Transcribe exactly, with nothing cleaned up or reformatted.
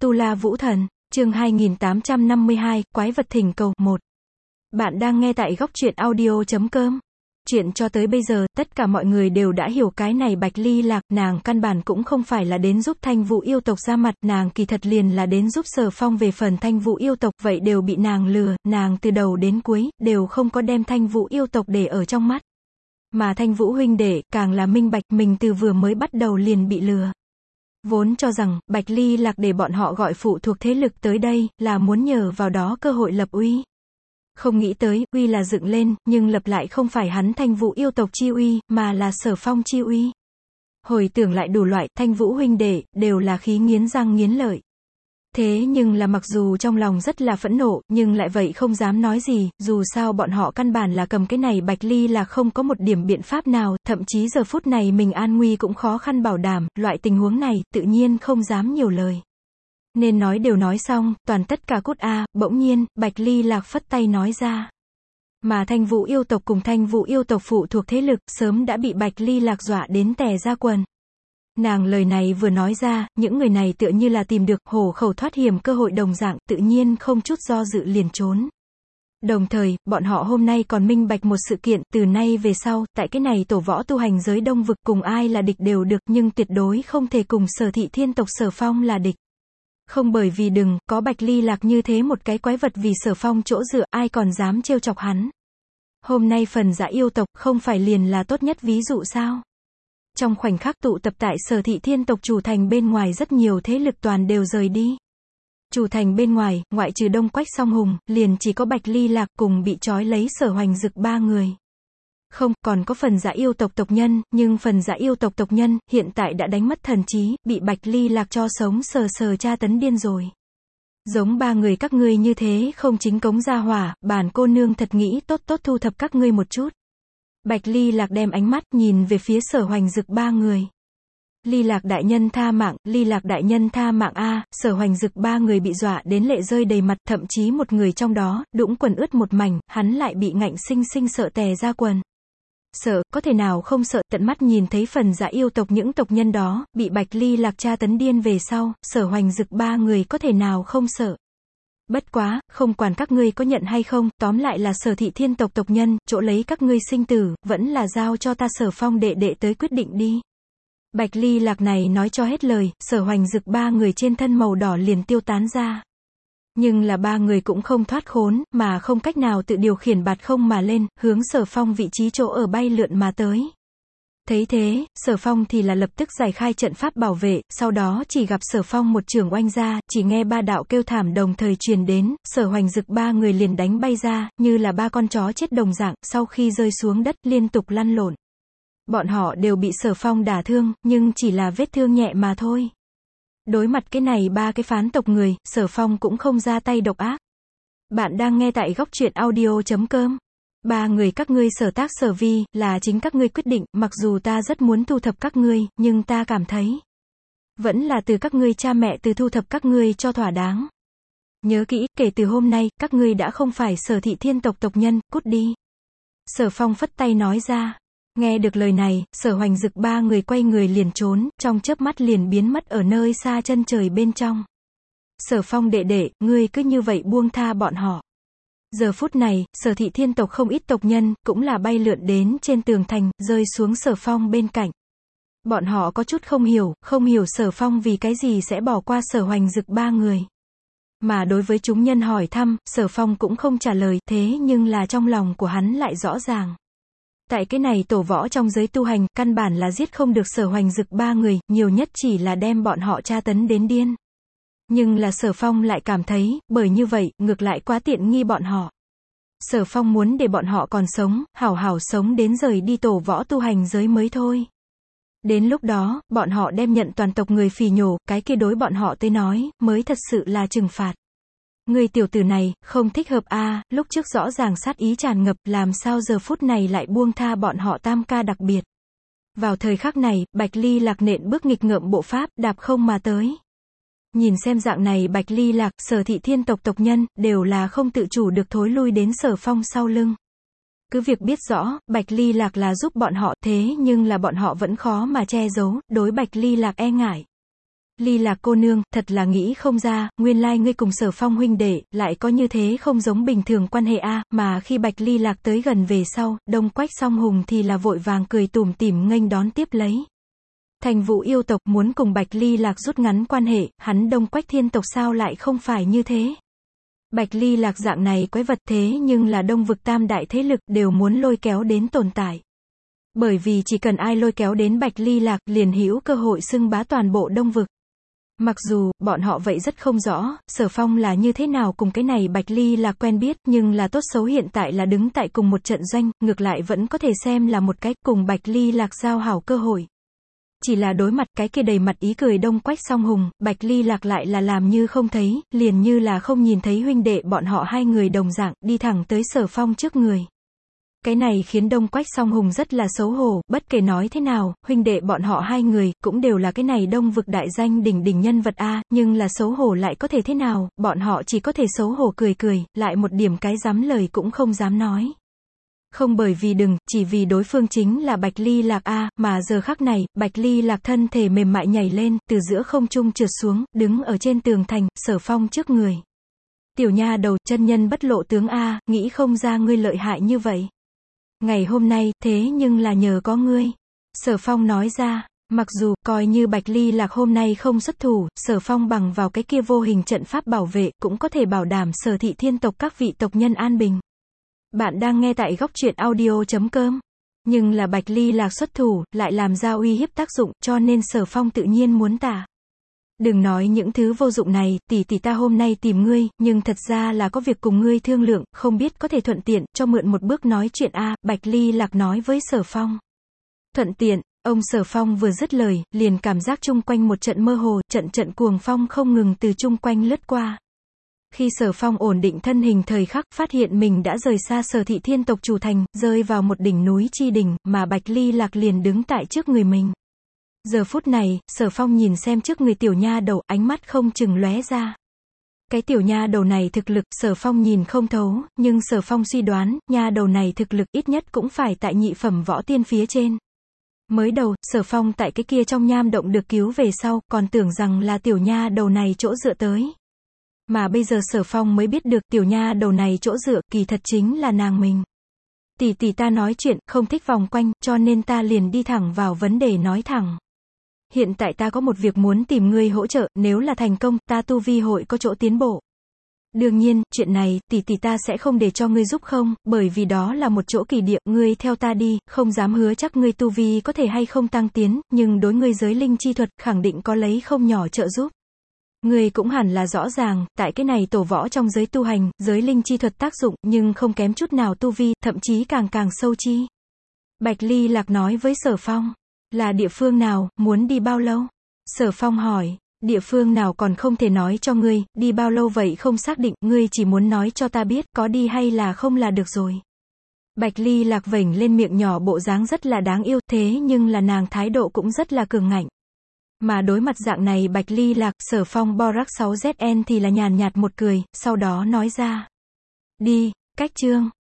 Tu La Vũ Thần, chương hai nghìn tám trăm năm mươi hai, Quái vật thỉnh cầu, một. Bạn đang nghe tại góc truyện audio chấm com. Chuyện cho tới bây giờ, tất cả mọi người đều đã hiểu cái này Bạch Ly Lạc, nàng căn bản cũng không phải là đến giúp Thanh Vũ yêu tộc ra mặt, nàng kỳ thật liền là đến giúp Sở Phong. Về phần Thanh Vũ yêu tộc, vậy đều bị nàng lừa, nàng từ đầu đến cuối, đều không có đem Thanh Vũ yêu tộc để ở trong mắt. Mà Thanh Vũ huynh đệ, càng là minh bạch mình từ vừa mới bắt đầu liền bị lừa. Vốn cho rằng, Bạch Ly Lạc để bọn họ gọi phụ thuộc thế lực tới đây, là muốn nhờ vào đó cơ hội lập uy. Không nghĩ tới, uy là dựng lên, nhưng lập lại không phải hắn Thanh Vũ yêu tộc chi uy, mà là Sở Phong chi uy. Hồi tưởng lại đủ loại, Thanh Vũ huynh đệ, đều là khí nghiến răng nghiến lợi. Thế nhưng là mặc dù trong lòng rất là phẫn nộ, nhưng lại vậy không dám nói gì, dù sao bọn họ căn bản là cầm cái này Bạch Ly là không có một điểm biện pháp nào, thậm chí giờ phút này mình an nguy cũng khó khăn bảo đảm, loại tình huống này, tự nhiên không dám nhiều lời. Nên nói đều nói xong, toàn tất cả cút a, bỗng nhiên, Bạch Ly Lạc phất tay nói ra. Mà Thanh Vũ yêu tộc cùng Thanh Vũ yêu tộc phụ thuộc thế lực, sớm đã bị Bạch Ly Lạc dọa đến tè ra quần. Nàng lời này vừa nói ra, những người này tựa như là tìm được hổ khẩu thoát hiểm cơ hội đồng dạng, tự nhiên không chút do dự liền trốn. Đồng thời, bọn họ hôm nay còn minh bạch một sự kiện, từ nay về sau, tại cái này tổ võ tu hành giới đông vực, cùng ai là địch đều được, nhưng tuyệt đối không thể cùng Sở Thị Thiên tộc Sở Phong là địch. Không, bởi vì đừng, có Bạch Ly Lạc như thế một cái quái vật vì Sở Phong chỗ dựa, ai còn dám trêu chọc hắn. Hôm nay phần Dã yêu tộc, không phải liền là tốt nhất ví dụ sao? Trong khoảnh khắc tụ tập tại Sở Thị Thiên tộc chủ thành bên ngoài, rất nhiều thế lực toàn đều rời đi. Chủ thành bên ngoài, ngoại trừ Đông Quách Song Hùng, liền chỉ có Bạch Ly Lạc cùng bị trói lấy Sở Hoành Dực ba người. Không, còn có phần Dã yêu tộc tộc nhân, nhưng phần Dã yêu tộc tộc nhân, hiện tại đã đánh mất thần trí, bị Bạch Ly Lạc cho sống sờ sờ tra tấn điên rồi. Giống ba người các ngươi như thế, không chính cống ra hỏa, bản cô nương thật nghĩ tốt tốt thu thập các ngươi một chút. Bạch Ly Lạc đem ánh mắt nhìn về phía Sở Hoành Dực ba người. Ly Lạc đại nhân tha mạng, Ly Lạc đại nhân tha mạng a, Sở Hoành Dực ba người bị dọa đến lệ rơi đầy mặt, thậm chí một người trong đó, đũng quần ướt một mảnh, hắn lại bị ngạnh sinh sinh sợ tè ra quần. Sợ, có thể nào không sợ, tận mắt nhìn thấy phần Dã yêu tộc những tộc nhân đó, bị Bạch Ly Lạc tra tấn điên về sau, Sở Hoành Dực ba người có thể nào không sợ. Bất quá, không quản các ngươi có nhận hay không, tóm lại là Sở Thị Thiên tộc tộc nhân, chỗ lấy các ngươi sinh tử, vẫn là giao cho ta Sở Phong đệ đệ tới quyết định đi. Bạch Ly Lạc này nói cho hết lời, Sở Hoành Dực ba người trên thân màu đỏ liền tiêu tán ra. Nhưng là ba người cũng không thoát khốn, mà không cách nào tự điều khiển bạt không mà lên, hướng Sở Phong vị trí chỗ ở bay lượn mà tới. Thấy thế, Sở Phong thì là lập tức giải khai trận pháp bảo vệ, sau đó chỉ gặp Sở Phong một chưởng oanh ra, chỉ nghe ba đạo kêu thảm đồng thời truyền đến, Sở Hoành Dực ba người liền đánh bay ra, như là ba con chó chết đồng dạng, sau khi rơi xuống đất liên tục lăn lộn. Bọn họ đều bị Sở Phong đả thương, nhưng chỉ là vết thương nhẹ mà thôi. Đối mặt cái này ba cái phán tộc người, Sở Phong cũng không ra tay độc ác. Bạn đang nghe tại góc truyện audio chấm com. Ba người các ngươi sở tác sở vi, là chính các ngươi quyết định, mặc dù ta rất muốn thu thập các ngươi, nhưng ta cảm thấy, vẫn là từ các ngươi cha mẹ từ thu thập các ngươi cho thỏa đáng. Nhớ kỹ, kể từ hôm nay, các ngươi đã không phải Sở Thị Thiên tộc tộc nhân, cút đi. Sở Phong phất tay nói ra. Nghe được lời này, Sở Hoành Dực ba người quay người liền trốn, trong chớp mắt liền biến mất ở nơi xa chân trời bên trong. Sở Phong đệ đệ, ngươi cứ như vậy buông tha bọn họ. Giờ phút này, Sở Thị Thiên tộc không ít tộc nhân, cũng là bay lượn đến trên tường thành, rơi xuống Sở Phong bên cạnh. Bọn họ có chút không hiểu, không hiểu Sở Phong vì cái gì sẽ bỏ qua Sở Hoành Dực ba người. Mà đối với chúng nhân hỏi thăm, Sở Phong cũng không trả lời, thế nhưng là trong lòng của hắn lại rõ ràng. Tại cái này tổ võ trong giới tu hành, căn bản là giết không được Sở Hoành Dực ba người, nhiều nhất chỉ là đem bọn họ tra tấn đến điên. Nhưng là Sở Phong lại cảm thấy, bởi như vậy, ngược lại quá tiện nghi bọn họ. Sở Phong muốn để bọn họ còn sống, hảo hảo sống đến rời đi tổ võ tu hành giới mới thôi. Đến lúc đó, bọn họ đem nhận toàn tộc người phỉ nhổ, cái kia đối bọn họ tới nói, mới thật sự là trừng phạt. Người tiểu tử này, không thích hợp a, à, lúc trước rõ ràng sát ý tràn ngập, làm sao giờ phút này lại buông tha bọn họ tam ca đặc biệt. Vào thời khắc này, Bạch Ly Lạc nện bước nghịch ngợm bộ pháp, đạp không mà tới. Nhìn xem dạng này Bạch Ly Lạc, Sở Thị Thiên tộc tộc nhân, đều là không tự chủ được thối lui đến Sở Phong sau lưng. Cứ việc biết rõ, Bạch Ly Lạc là giúp bọn họ, thế nhưng là bọn họ vẫn khó mà che giấu, đối Bạch Ly Lạc e ngại. Ly Lạc cô nương, thật là nghĩ không ra, nguyên lai ngươi cùng Sở Phong huynh đệ, lại có như thế không giống bình thường quan hệ a. Mà khi Bạch Ly Lạc tới gần về sau, Đông Quách Song Hùng thì là vội vàng cười tủm tỉm nghênh đón tiếp lấy. Thành Vũ yêu tộc muốn cùng Bạch Ly Lạc rút ngắn quan hệ, hắn Đông Quách thiên tộc sao lại không phải như thế. Bạch Ly Lạc dạng này quái vật thế nhưng là đông vực tam đại thế lực đều muốn lôi kéo đến tồn tại. Bởi vì chỉ cần ai lôi kéo đến Bạch Ly Lạc liền hữu cơ hội xưng bá toàn bộ đông vực. Mặc dù, bọn họ vậy rất không rõ, Sở Phong là như thế nào cùng cái này Bạch Ly Lạc quen biết, nhưng là tốt xấu hiện tại là đứng tại cùng một trận doanh, ngược lại vẫn có thể xem là một cách cùng Bạch Ly Lạc giao hảo cơ hội. Chỉ là đối mặt cái kia đầy mặt ý cười Đông Quách Song Hùng, Bạch Ly Lạc lại là làm như không thấy, liền như là không nhìn thấy huynh đệ bọn họ hai người đồng dạng, đi thẳng tới Sở Phong trước người. Cái này khiến Đông Quách Song Hùng rất là xấu hổ, bất kể nói thế nào, huynh đệ bọn họ hai người, cũng đều là cái này đông vực đại danh đỉnh đỉnh nhân vật a, nhưng là xấu hổ lại có thể thế nào, bọn họ chỉ có thể xấu hổ cười cười, lại một điểm cái dám lời cũng không dám nói. Không bởi vì đừng, chỉ vì đối phương chính là Bạch Ly Lạc a, mà giờ khắc này, Bạch Ly Lạc thân thể mềm mại nhảy lên, từ giữa không trung trượt xuống, đứng ở trên tường thành, Sở Phong trước người. Tiểu nha đầu, chân nhân bất lộ tướng a, nghĩ không ra ngươi lợi hại như vậy. Ngày hôm nay, thế nhưng là nhờ có ngươi. Sở Phong nói ra, mặc dù, coi như Bạch Ly Lạc hôm nay không xuất thủ, Sở Phong bằng vào cái kia vô hình trận pháp bảo vệ, cũng có thể bảo đảm Sở Thị Thiên tộc các vị tộc nhân an bình. Bạn đang nghe tại góc truyện audio chấm com. Nhưng là Bạch Ly Lạc xuất thủ, lại làm ra uy hiếp tác dụng, cho nên Sở Phong tự nhiên muốn tả. Đừng nói những thứ vô dụng này, tỷ tỷ ta hôm nay tìm ngươi, nhưng thật ra là có việc cùng ngươi thương lượng, không biết có thể thuận tiện, cho mượn một bước nói chuyện a. Bạch Ly Lạc nói với Sở Phong. Thuận tiện, ông Sở Phong vừa dứt lời, liền cảm giác chung quanh một trận mơ hồ, trận trận cuồng phong không ngừng từ chung quanh lướt qua. Khi Sở Phong ổn định thân hình thời khắc, phát hiện mình đã rời xa Sở Thị Thiên tộc chủ thành, rơi vào một đỉnh núi chi đỉnh, mà Bạch Ly Lạc liền đứng tại trước người mình. Giờ phút này, Sở Phong nhìn xem trước người tiểu nha đầu, ánh mắt không chừng lóe ra. Cái tiểu nha đầu này thực lực, Sở Phong nhìn không thấu, nhưng Sở Phong suy đoán, nha đầu này thực lực ít nhất cũng phải tại nhị phẩm võ tiên phía trên. Mới đầu, Sở Phong tại cái kia trong nham động được cứu về sau, còn tưởng rằng là tiểu nha đầu này chỗ dựa tới. Mà bây giờ Sở Phong mới biết được tiểu nha đầu này chỗ dựa, kỳ thật chính là nàng mình. Tỷ tỷ ta nói chuyện, không thích vòng quanh, cho nên ta liền đi thẳng vào vấn đề nói thẳng. Hiện tại ta có một việc muốn tìm ngươi hỗ trợ, nếu là thành công, ta tu vi hội có chỗ tiến bộ. Đương nhiên, chuyện này, tỷ tỷ ta sẽ không để cho ngươi giúp không, bởi vì đó là một chỗ kỳ địa, ngươi theo ta đi, không dám hứa chắc ngươi tu vi có thể hay không tăng tiến, nhưng đối ngươi giới linh chi thuật, khẳng định có lấy không nhỏ trợ giúp. Ngươi cũng hẳn là rõ ràng, tại cái này tổ võ trong giới tu hành, giới linh chi thuật tác dụng, nhưng không kém chút nào tu vi, thậm chí càng càng sâu chi. Bạch Ly Lạc nói với Sở Phong. Là địa phương nào, muốn đi bao lâu? Sở Phong hỏi, địa phương nào còn không thể nói cho ngươi, đi bao lâu vậy không xác định, ngươi chỉ muốn nói cho ta biết, có đi hay là không là được rồi. Bạch Ly Lạc vểnh lên miệng nhỏ bộ dáng rất là đáng yêu, thế nhưng là nàng thái độ cũng rất là cường ngạnh. Mà đối mặt dạng này Bạch Ly Lạc, Sở Phong Borac sáu Z N thì là nhàn nhạt một cười, sau đó nói ra. Đi, cách chương.